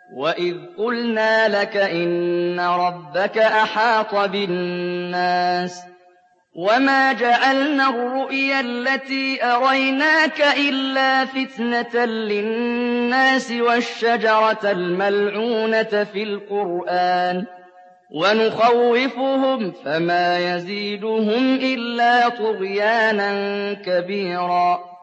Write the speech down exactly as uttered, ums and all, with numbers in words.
وَإِذْ قُلْنَا لَكَ إِنَّ رَبَّكَ أَحَاطَ بِالنَّاسِ وَمَا جَعَلْنَا الرُّؤْيَا الَّتِي أَرَيْنَاكَ إِلَّا فِتْنَةً لِّلنَّاسِ وَالشَّجَرَةَ الْمَلْعُونَةَ فِي الْقُرْآنِ وَنُخَوِّفُهُمْ فَمَا يَزِيدُهُمْ إِلَّا طُغْيَانًا كَبِيرًا